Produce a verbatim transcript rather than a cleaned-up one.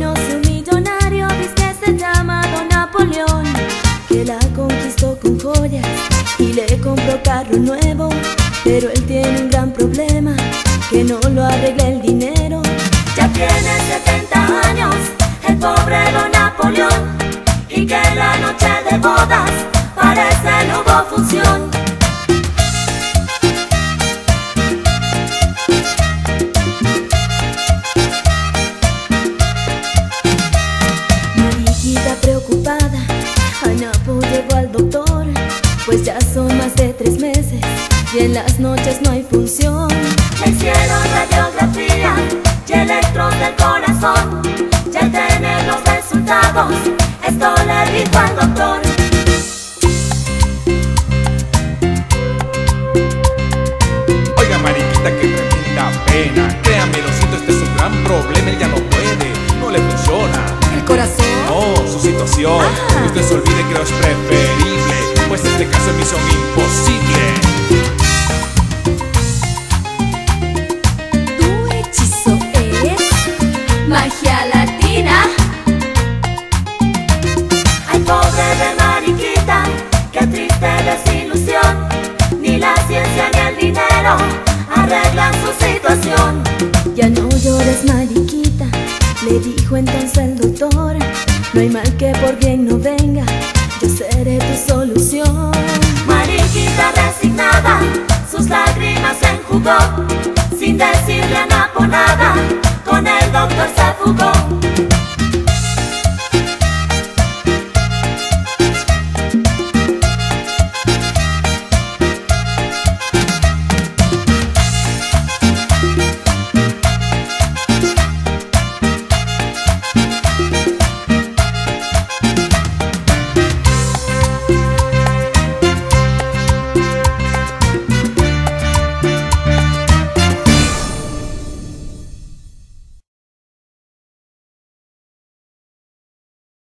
conoce un millonario, dice que se llama Don Napoleón, que la conquistó con joyas y le compró carro nuevo. Pero él tiene un gran problema, que no lo arregla el dinero. Ya tiene setenta años, el pobre Don Napoleón, y que la noche de bodas parece no hubo función. Mariquita preocupada, a Napo llevó al doctor, pues ya son más de tres meses y en las noches no hay función. Le hicieron radiografía y electros del corazón, ya al tener los resultados, esto le dijo al doctor. Oiga, mariquita, qué tremenda pena. Créame, lo siento, este es un gran problema. Él ya no puede, no le funciona ¿El corazón? no, su situación. Ah. Usted se olvide que no es preferible, pues este caso es misión imposible. Tu hechizo es magia latina. Ay, pobre de Mariquita, qué triste desilusión. Ni la ciencia ni el dinero arreglan su situación. Ya no llores, Mariquita, le dijo entonces el doctor. No hay mal que por bien no venga, yo seré tu solución. Mariquita resignada, sus lágrimas enjugó, sin decirle a Napo nada, con el doctor se fugó.